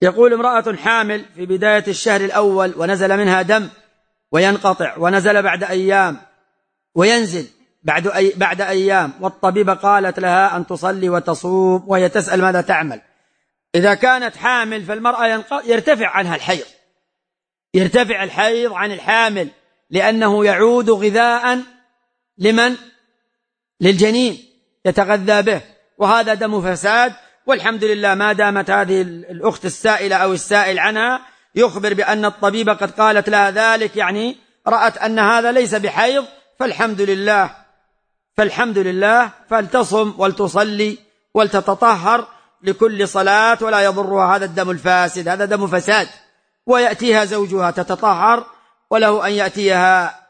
يقول: امرأة حامل في بداية الشهر الأول ونزل منها دم وينقطع، ونزل بعد أيام وينزل بعد أيام، والطبيبة قالت لها أن تصلي وتصوم، وهي تسأل ماذا تعمل؟ إذا كانت حامل فالمرأة يرتفع عنها الحيض، يرتفع الحيض عن الحامل، لأنه يعود غذاء لمن؟ للجنين يتغذى به، وهذا دم فساد. والحمد لله ما دامت هذه الأخت السائلة أو السائل عنها يخبر بأن الطبيبة قد قالت لها ذلك، يعني رأت أن هذا ليس بحيض، فالحمد لله فلتصم ولتصلي ولتتطهر لكل صلاة، ولا يضرها هذا الدم الفاسد، هذا دم فساد. ويأتيها زوجها تتطهر، وله أن يأتيها